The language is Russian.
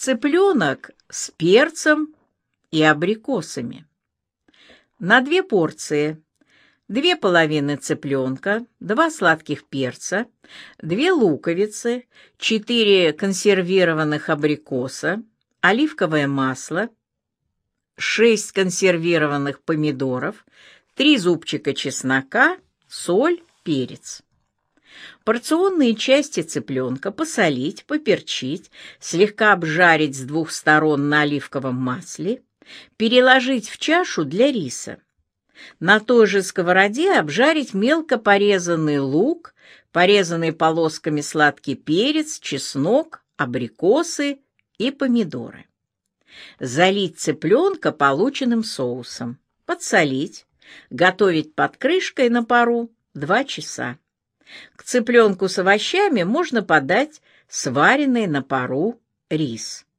Цыпленок с перцем и абрикосами. На 2 порции: 2 половины цыпленка, 2 сладких перца, 2 луковицы, 4 консервированных абрикоса, оливковое масло, 6 консервированных помидоров, 3 зубчика чеснока, соль, перец. Порционные части цыпленка посолить, поперчить, слегка обжарить с 2 сторон на оливковом масле, переложить в чашу для риса. На той же сковороде обжарить мелко порезанный лук, порезанный полосками сладкий перец, чеснок, абрикосы и помидоры. Залить цыпленка полученным соусом, подсолить, готовить под крышкой на пару 2 часа. К цыпленку с овощами можно подать сваренный на пару рис.